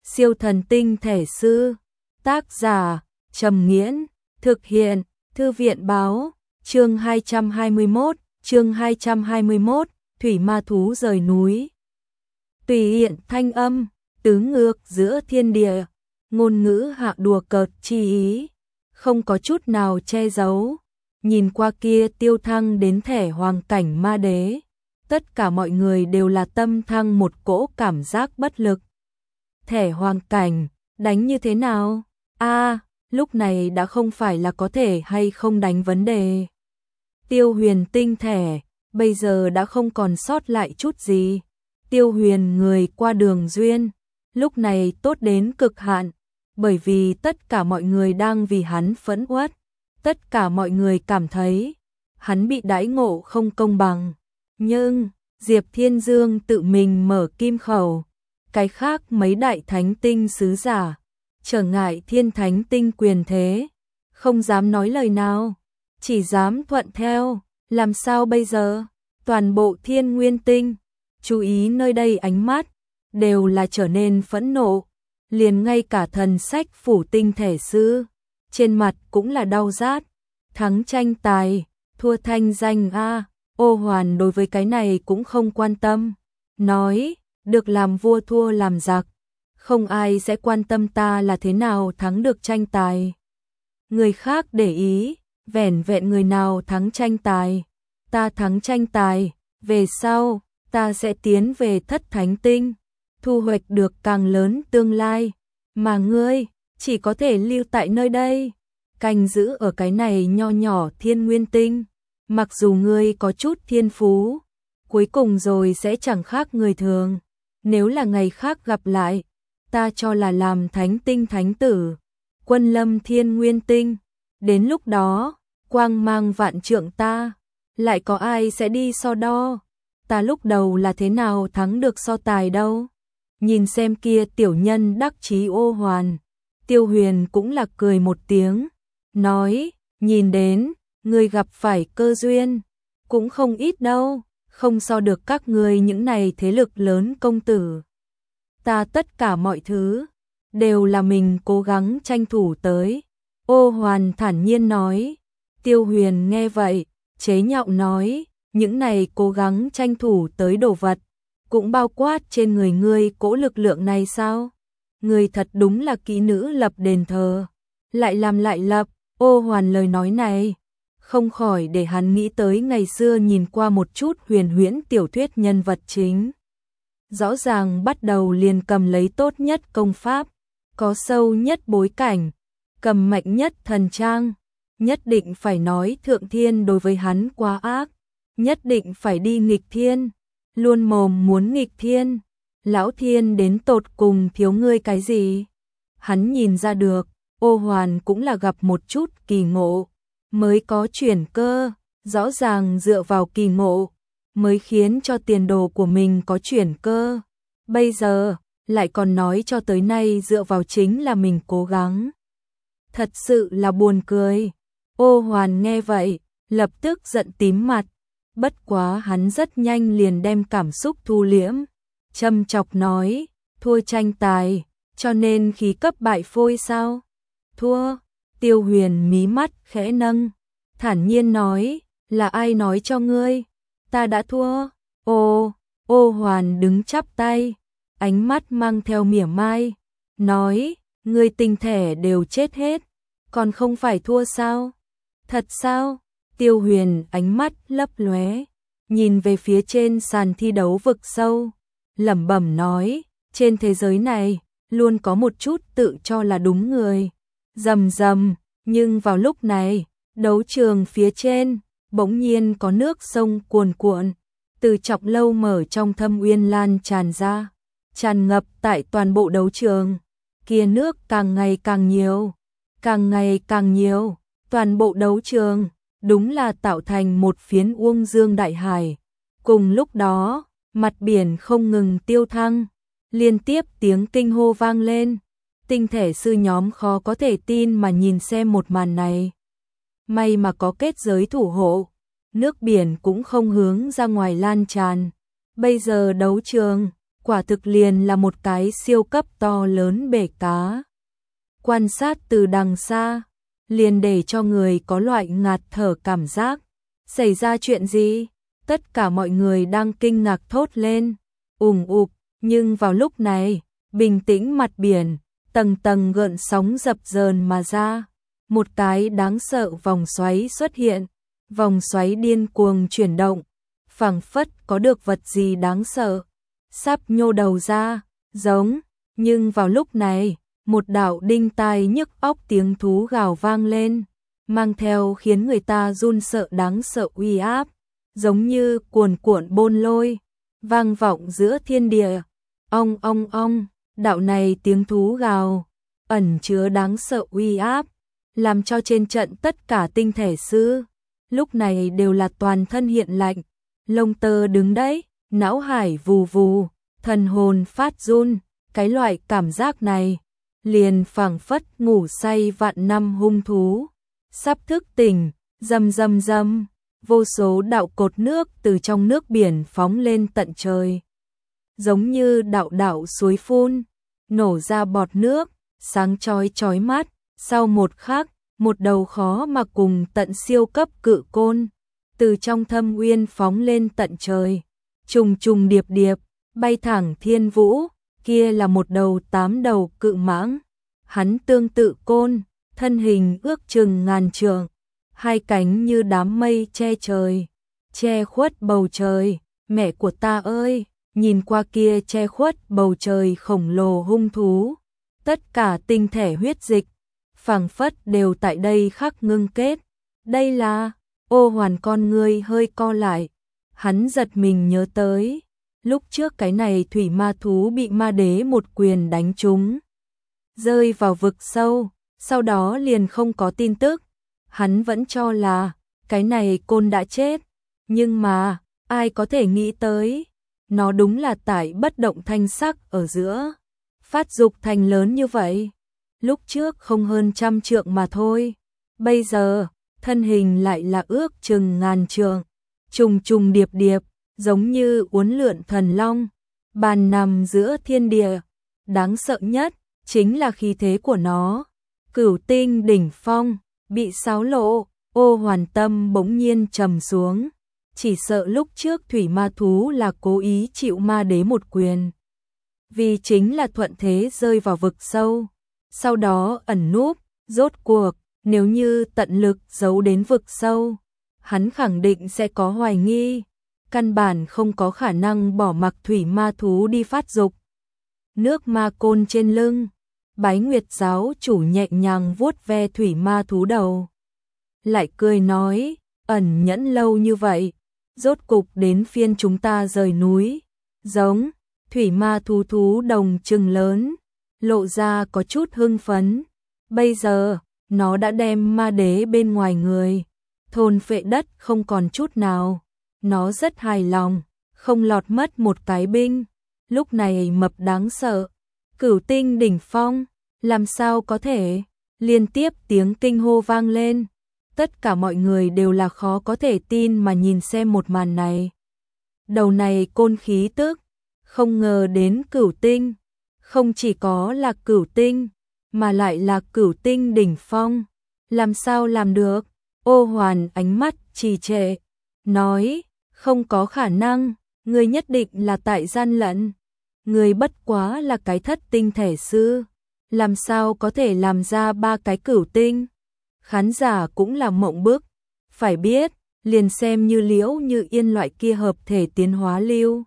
Siêu thần tinh thể sư. Tác giả Trầm Nghiễn. Thực hiện Thư viện Báo. Chương 221, Thủy ma thú rời núi. Tùy hiện thanh âm, tứ ngược giữa thiên địa, ngôn ngữ hạ đùa cợt chi ý, không có chút nào che giấu. Nhìn qua kia tiêu thăng đến thẻ hoàng cảnh ma đế, tất cả mọi người đều là tâm thăng một cỗ cảm giác bất lực. Thẻ hoàng cảnh, đánh như thế nào? Lúc này đã không phải là có thể hay không đánh vấn đề. Tiêu huyền tinh thẻ, bây giờ đã không còn sót lại chút gì. Tiêu huyền người qua đường duyên, lúc này tốt đến cực hạn, bởi vì tất cả mọi người đang vì hắn phẫn uất. Tất cả mọi người cảm thấy hắn bị đãi ngộ không công bằng. Nhưng Diệp Thiên Dương tự mình mở kim khẩu, cái khác mấy đại thánh tinh sứ giả trở ngại thiên thánh tinh quyền thế, không dám nói lời nào, chỉ dám thuận theo. Làm sao bây giờ? Toàn bộ thiên nguyên tinh, chú ý nơi đây ánh mắt, đều là trở nên phẫn nộ. Liền ngay cả thần sách phủ tinh thể sư, trên mặt cũng là đau rát. Thắng tranh tài, thua thanh danh Ô Hoàn đối với cái này cũng không quan tâm. Nói, được làm vua thua làm giặc, không ai sẽ quan tâm ta là thế nào thắng được tranh tài. Người khác để ý, vẻn vẹn người nào thắng tranh tài. Ta thắng tranh tài, về sau, ta sẽ tiến về thất thánh tinh, thu hoạch được càng lớn tương lai. Mà ngươi, chỉ có thể lưu tại nơi đây, canh giữ ở cái này nho nhỏ thiên nguyên tinh. Mặc dù ngươi có chút thiên phú, cuối cùng rồi sẽ chẳng khác người thường. Nếu là ngày khác gặp lại, ta cho là làm thánh tinh thánh tử, quân lâm thiên nguyên tinh. Đến lúc đó, quang mang vạn trượng ta, lại có ai sẽ đi so đo. Ta lúc đầu là thế nào thắng được so tài đâu. Nhìn xem kia tiểu nhân đắc chí Ô Hoàn, Tiêu Huyền cũng là cười một tiếng, nói, nhìn đến, ngươi gặp phải cơ duyên, cũng không ít đâu, không so được các ngươi những này thế lực lớn công tử. Ta tất cả mọi thứ, đều là mình cố gắng tranh thủ tới. Ô Hoàn thản nhiên nói. Tiêu Huyền nghe vậy, chế nhạo nói, những này cố gắng tranh thủ tới đồ vật, cũng bao quát trên người ngươi cỗ lực lượng này sao? Ngươi thật đúng là kỹ nữ lập đền thờ, lại làm lại lập. Ô Hoàn lời nói này, không khỏi để hắn nghĩ tới ngày xưa nhìn qua một chút huyền huyễn tiểu thuyết nhân vật chính. Rõ ràng bắt đầu liền cầm lấy tốt nhất công pháp, có sâu nhất bối cảnh, cầm mạnh nhất thần trang, nhất định phải nói thượng thiên đối với hắn quá ác, nhất định phải đi nghịch thiên, luôn mồm muốn nghịch thiên. Lão thiên đến tột cùng thiếu ngươi cái gì? Hắn nhìn ra được, Ô Hoàn cũng là gặp một chút kỳ ngộ, mới có chuyển cơ, rõ ràng dựa vào kỳ ngộ, mới khiến cho tiền đồ của mình có chuyển cơ. Bây giờ, lại còn nói cho tới nay dựa vào chính là mình cố gắng. Thật sự là buồn cười. Ô Hoàn nghe vậy, lập tức giận tím mặt, bất quá hắn rất nhanh liền đem cảm xúc thu liễm, châm chọc nói, thua tranh tài, cho nên khí cấp bại phôi sao? Thua. Tiêu Huyền mí mắt khẽ nâng, thản nhiên nói, là ai nói cho ngươi? Ta đã thua. Ô Hoàn đứng chắp tay, ánh mắt mang theo mỉa mai, nói, ngươi tinh thể đều chết hết, còn không phải thua sao? Thật sao? Tiêu Huyền ánh mắt lấp lóe, nhìn về phía trên sàn thi đấu vực sâu, lẩm bẩm nói, trên thế giới này, luôn có một chút tự cho là đúng người. Rầm rầm, nhưng vào lúc này, đấu trường phía trên, bỗng nhiên có nước sông cuồn cuộn, từ chọc lâu mở trong thâm uyên lan tràn ra, tràn ngập tại toàn bộ đấu trường. Kia nước càng ngày càng nhiều, càng ngày càng nhiều, toàn bộ đấu trường, đúng là tạo thành một phiến uông dương đại hải. Cùng lúc đó, mặt biển không ngừng tiêu thăng, liên tiếp tiếng kinh hô vang lên. Tinh thể sư nhóm khó có thể tin mà nhìn xem một màn này. May mà có kết giới thủ hộ, nước biển cũng không hướng ra ngoài lan tràn. Bây giờ đấu trường, quả thực liền là một cái siêu cấp to lớn bể cá. Quan sát từ đằng xa, liền để cho người có loại ngạt thở cảm giác. Xảy ra chuyện gì? Tất cả mọi người đang kinh ngạc thốt lên, ùm ụp, nhưng vào lúc này, bình tĩnh mặt biển, tầng tầng gợn sóng dập dờn mà ra. Một cái đáng sợ vòng xoáy xuất hiện, vòng xoáy điên cuồng chuyển động, phảng phất có được vật gì đáng sợ, sắp nhô đầu ra, giống, nhưng vào lúc này, một đạo đinh tai nhức óc tiếng thú gào vang lên, mang theo khiến người ta run sợ đáng sợ uy áp, giống như cuồn cuộn bôn lôi, vang vọng giữa thiên địa. Ong ong ong, đạo này tiếng thú gào, ẩn chứa đáng sợ uy áp, làm cho trên trận tất cả tinh thể sư, lúc này đều là toàn thân hiện lạnh, lông tơ đứng đấy, não hải vù vù, thần hồn phát run, cái loại cảm giác này, liền phảng phất ngủ say vạn năm hung thú, sắp thức tỉnh, rầm rầm rầm, vô số đạo cột nước từ trong nước biển phóng lên tận trời. Giống như đạo đạo suối phun, nổ ra bọt nước, sáng chói chói mắt, sau một khắc, một đầu khó mà cùng tận siêu cấp cự côn, từ trong thâm uyên phóng lên tận trời, trùng trùng điệp điệp, bay thẳng thiên vũ, kia là một đầu 8 đầu cự mãng, hắn tương tự côn, thân hình ước chừng ngàn trượng, hai cánh như đám mây che trời, che khuất bầu trời, mẹ của ta ơi! Nhìn qua kia che khuất bầu trời khổng lồ hung thú, tất cả tinh thể huyết dịch, phảng phất đều tại đây khắc ngưng kết. Đây là, Ô Hoàn con ngươi hơi co lại, hắn giật mình nhớ tới, lúc trước cái này thủy ma thú bị ma đế một quyền đánh trúng, rơi vào vực sâu, sau đó liền không có tin tức, hắn vẫn cho là, cái này côn đã chết, nhưng mà, ai có thể nghĩ tới, nó đúng là tại bất động thanh sắc ở giữa, phát dục thành lớn như vậy. Lúc trước không hơn 100 trượng mà thôi, bây giờ, thân hình lại là ước chừng ngàn trượng, trùng trùng điệp điệp, giống như uốn lượn thần long, bàn nằm giữa thiên địa. Đáng sợ nhất, chính là khí thế của nó, cửu tinh đỉnh phong, bị xáo lộ, Ô Hoàn tâm bỗng nhiên trầm xuống. Chỉ sợ lúc trước thủy ma thú là cố ý chịu ma đế một quyền. Vì chính là thuận thế rơi vào vực sâu. Sau đó ẩn núp, rốt cuộc, nếu như tận lực giấu đến vực sâu, hắn khẳng định sẽ có hoài nghi. Căn bản không có khả năng bỏ mặc thủy ma thú đi phát dục. Nước ma côn trên lưng, Bái Nguyệt giáo chủ nhẹ nhàng vuốt ve thủy ma thú đầu. Lại cười nói, ẩn nhẫn lâu như vậy. Rốt cục đến phiên chúng ta rời núi, giống, thủy ma thú đồng trừng lớn, lộ ra có chút hưng phấn. Bây giờ, nó đã đem ma đế bên ngoài người, thôn phệ đất không còn chút nào. Nó rất hài lòng, không lọt mất một cái binh. Lúc này mập đáng sợ, cửu tinh đỉnh phong, làm sao có thể, liên tiếp tiếng kinh hô vang lên. Tất cả mọi người đều là khó có thể tin mà nhìn xem một màn này. Đầu này côn khí tức, không ngờ đến cửu tinh, không chỉ có là cửu tinh, mà lại là cửu tinh đỉnh phong. Làm sao làm được? Ô Hoàn ánh mắt trì trệ, nói, không có khả năng, người nhất định là tại gian lận. Người bất quá là cái thất tinh thể sư, làm sao có thể làm ra 3 cái cửu tinh? Khán giả cũng là mộng bức, phải biết, liền xem như Liễu Như Yên loại kia hợp thể tiến hóa lưu.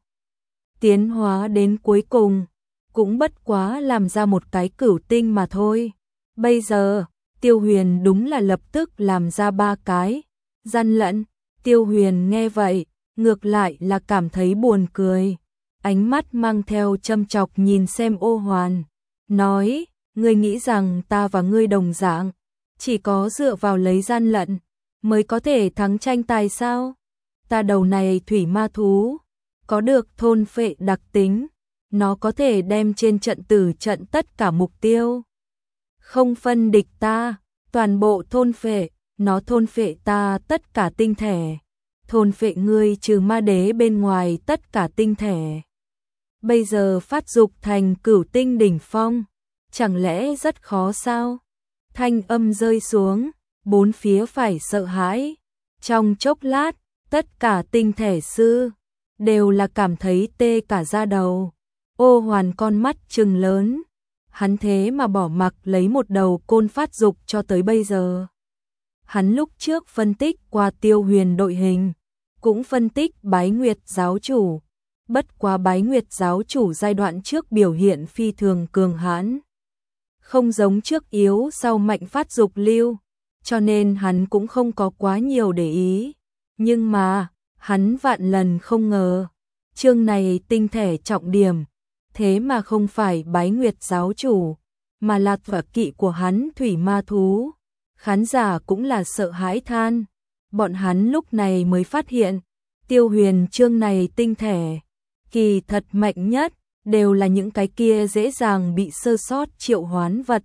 Tiến hóa đến cuối cùng, cũng bất quá làm ra một cái cửu tinh mà thôi. Bây giờ, Tiêu Huyền đúng là lập tức làm ra 3 cái. Gian lận, Tiêu Huyền nghe vậy, ngược lại là cảm thấy buồn cười. Ánh mắt mang theo châm chọc nhìn xem Ô Hoàn, nói, ngươi nghĩ rằng ta và ngươi đồng dạng, chỉ có dựa vào lấy gian lận mới có thể thắng tranh tài sao? Ta đầu này thủy ma thú, có được thôn phệ đặc tính, nó có thể đem trên trận tử trận tất cả mục tiêu. Không phân địch ta, toàn bộ thôn phệ, nó thôn phệ ta tất cả tinh thể. Thôn phệ ngươi trừ ma đế bên ngoài tất cả tinh thể. bây giờ phát dục thành cửu tinh đỉnh phong, chẳng lẽ rất khó sao? Thanh âm rơi xuống, bốn phía phải sợ hãi. Trong chốc lát, tất cả tinh thể sư đều là cảm thấy tê cả da đầu. Ô Hoàn con mắt trừng lớn, hắn thế mà bỏ mặc lấy một đầu côn phát dục cho tới bây giờ. Hắn lúc trước phân tích qua Tiêu Huyền đội hình, cũng phân tích Bái Nguyệt giáo chủ, bất quá Bái Nguyệt giáo chủ giai đoạn trước biểu hiện phi thường cường hãn, không giống trước yếu sau mạnh phát dục lưu, cho nên hắn cũng không có quá nhiều để ý. Nhưng mà, hắn vạn lần không ngờ, chương này tinh thể trọng điểm, thế mà không phải Bái Nguyệt giáo chủ, mà là tọa kỵ của hắn thủy ma thú. Khán giả cũng là sợ hãi than, bọn hắn lúc này mới phát hiện, Tiêu Huyền chương này tinh thể, kỳ thật mạnh nhất, đều là những cái kia dễ dàng bị sơ sót triệu hoán vật.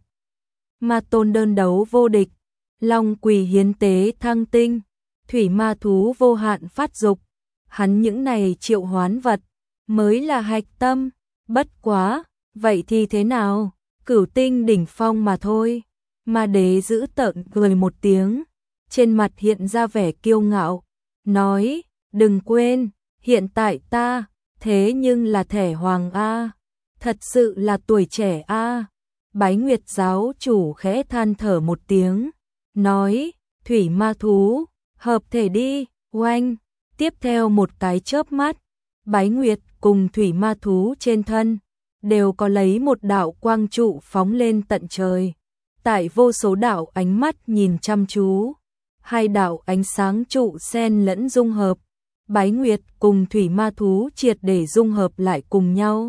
Ma tôn đơn đấu vô địch, long quỳ hiến tế thăng tinh, thủy ma thú vô hạn phát dục, hắn những này triệu hoán vật, mới là hạch tâm, bất quá, vậy thì thế nào, cửu tinh đỉnh phong mà thôi. Ma đế giữ tợn cười một tiếng, trên mặt hiện ra vẻ kiêu ngạo, nói, đừng quên, hiện tại ta, thế nhưng là thẻ hoàng A, thật sự là tuổi trẻ A. Bái Nguyệt giáo chủ khẽ than thở một tiếng, nói, thủy ma thú, hợp thể đi, oanh, tiếp theo một cái chớp mắt, Bái Nguyệt cùng thủy ma thú trên thân, đều có lấy một đạo quang trụ phóng lên tận trời. Tại vô số đạo ánh mắt nhìn chăm chú, hai đạo ánh sáng trụ xen lẫn dung hợp, Bái Nguyệt cùng thủy ma thú triệt để dung hợp lại cùng nhau.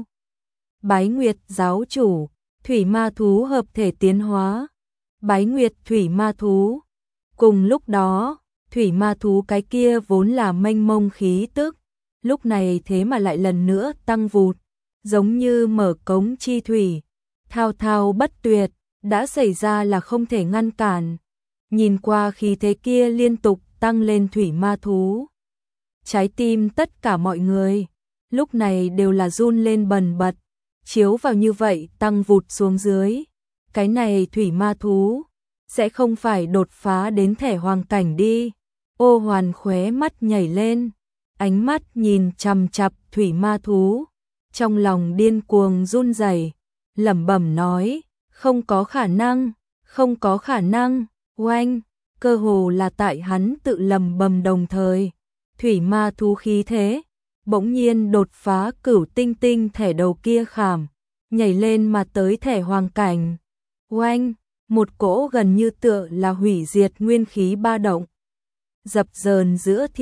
Bái Nguyệt giáo chủ, thủy ma thú hợp thể tiến hóa, Bái Nguyệt thủy ma thú. Cùng lúc đó, thủy ma thú cái kia vốn là mênh mông khí tức, lúc này thế mà lại lần nữa tăng vụt, giống như mở cống chi thủy, thao thao bất tuyệt. Đã xảy ra là không thể ngăn cản. Nhìn qua khí thế kia liên tục tăng lên thủy ma thú, trái tim tất cả mọi người lúc này đều là run lên bần bật, chiếu vào như vậy tăng vụt xuống dưới, cái này thủy ma thú sẽ không phải đột phá đến thẻ hoàng cảnh đi. Ô Hoàn khóe mắt nhảy lên, ánh mắt nhìn chằm chằm thủy ma thú, trong lòng điên cuồng run rẩy, lẩm bẩm nói, không có khả năng, không có khả năng. Oanh, cơ hồ là tại hắn tự lẩm bẩm đồng thời, thủy ma thú khí thế bỗng nhiên đột phá cửu tinh thẻ đầu kia khảm, nhảy lên mà tới thẻ hoàng cảnh. Oanh, một cỗ gần như tựa là hủy diệt nguyên khí ba động, dập dờn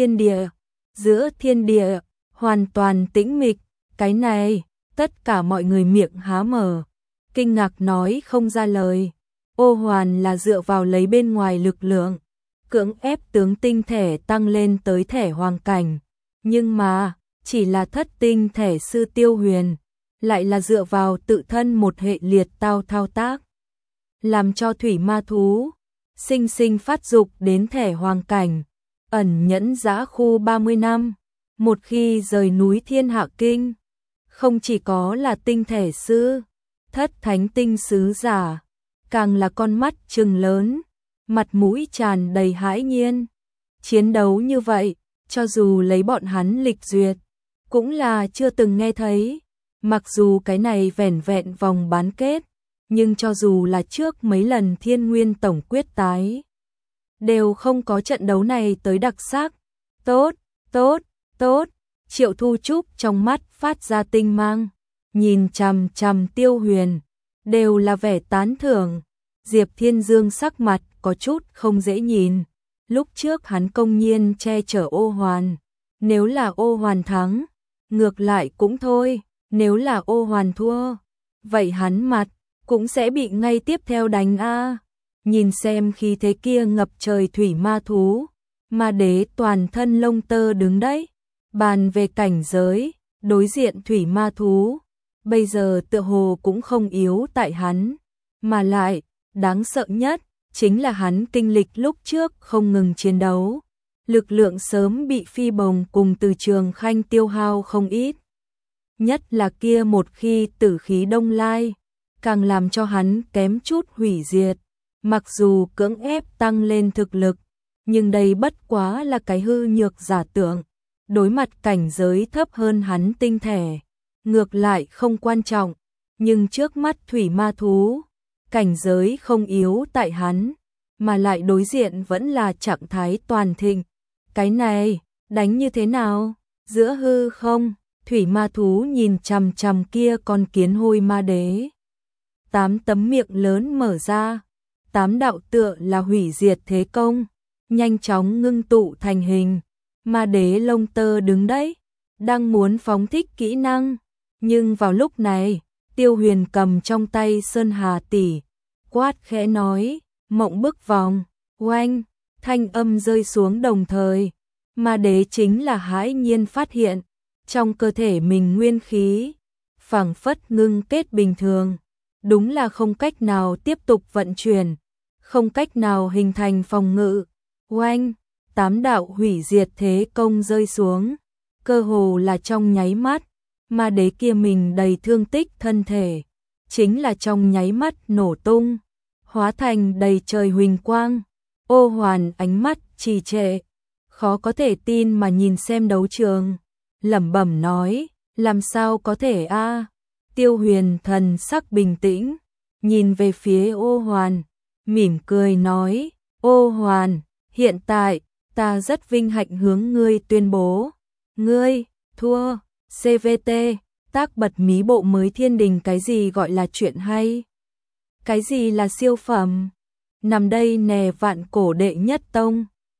giữa thiên địa hoàn toàn tĩnh mịch. Cái này, tất cả mọi người miệng há mở, kinh ngạc nói không ra lời. Ô Hoàn là dựa vào lấy bên ngoài lực lượng, cưỡng ép tướng tinh thể tăng lên tới thẻ hoàng cảnh, nhưng mà, chỉ là thất tinh thể sư Tiêu Huyền, lại là dựa vào tự thân một hệ liệt thao tác, làm cho thủy ma thú sinh sinh phát dục đến thẻ hoàng cảnh, ẩn nhẫn dã khu 30 năm, một khi rời núi Thiên Hạ Kinh, không chỉ có là tinh thể sư, thất thánh tinh sứ giả, càng là con mắt trừng lớn, mặt mũi tràn đầy hãi nhiên. Chiến đấu như vậy, cho dù lấy bọn hắn lịch duyệt, cũng là chưa từng nghe thấy. Mặc dù cái này vẻn vẹn vòng bán kết, nhưng cho dù là trước mấy lần Thiên Nguyên tổng quyết tái, đều không có trận đấu này tới đặc sắc. Tốt, tốt, tốt. Triệu Thu Trúc trong mắt phát ra tinh mang, nhìn chằm chằm Tiêu Huyền, đều là vẻ tán thưởng. Diệp Thiên Dương sắc mặt có chút không dễ nhìn, lúc trước hắn công nhiên che chở Ô Hoàn, nếu là Ô Hoàn thắng, ngược lại cũng thôi, nếu là Ô Hoàn thua, vậy hắn mặt cũng sẽ bị ngay tiếp theo đánh a. Nhìn xem khí thế kia ngập trời thủy ma thú, ma đế toàn thân lông tơ đứng đấy, bàn về cảnh giới, đối diện thủy ma thú, bây giờ tựa hồ cũng không yếu tại hắn, mà lại, đáng sợ nhất, chính là hắn kinh lịch lúc trước không ngừng chiến đấu, lực lượng sớm bị Phi Bồng cùng Từ Trường Khanh tiêu hao không ít. nhất là kia một khi tử khí đông lai, càng làm cho hắn kém chút hủy diệt. Mặc dù cưỡng ép tăng lên thực lực, nhưng đây bất quá là cái hư nhược giả tưởng, đối mặt cảnh giới thấp hơn hắn tinh thể, ngược lại không quan trọng, nhưng trước mắt thủy ma thú, cảnh giới không yếu tại hắn, mà lại đối diện vẫn là trạng thái toàn thịnh. Cái này, đánh như thế nào? Giữa hư không, thủy ma thú nhìn chằm chằm kia con kiến hôi ma đế. 8 tấm miệng lớn mở ra, 8 đạo tựa là hủy diệt thế công, nhanh chóng ngưng tụ thành hình. Ma đế lông tơ đứng đấy, đang muốn phóng thích kỹ năng, nhưng vào lúc này, Tiêu Huyền cầm trong tay Sơn Hà tỷ, quát khẽ nói, mộng bức vòng, oanh, thanh âm rơi xuống đồng thời. Ma đế chính là hãi nhiên phát hiện, trong cơ thể mình nguyên khí, phảng phất ngưng kết bình thường, đúng là không cách nào tiếp tục vận chuyển, không cách nào hình thành phòng ngự. Oanh, 8 đạo hủy diệt thế công rơi xuống, cơ hồ là trong nháy mắt, ma đế kia mình đầy thương tích thân thể, chính là trong nháy mắt nổ tung, hóa thành đầy trời huỳnh quang. Ô Hoàn ánh mắt trì trệ, khó có thể tin mà nhìn xem đấu trường, lẩm bẩm nói, làm sao có thể a? Tiêu Huyền thần sắc bình tĩnh, nhìn về phía Ô Hoàn, mỉm cười nói, Ô Hoàn, hiện tại, ta rất vinh hạnh hướng ngươi tuyên bố, ngươi, thua, CVT, tác bật mí bộ mới thiên đình. Cái gì gọi là chuyện hay? Cái gì là siêu phẩm? Nằm đây nè vạn cổ đệ nhất tông.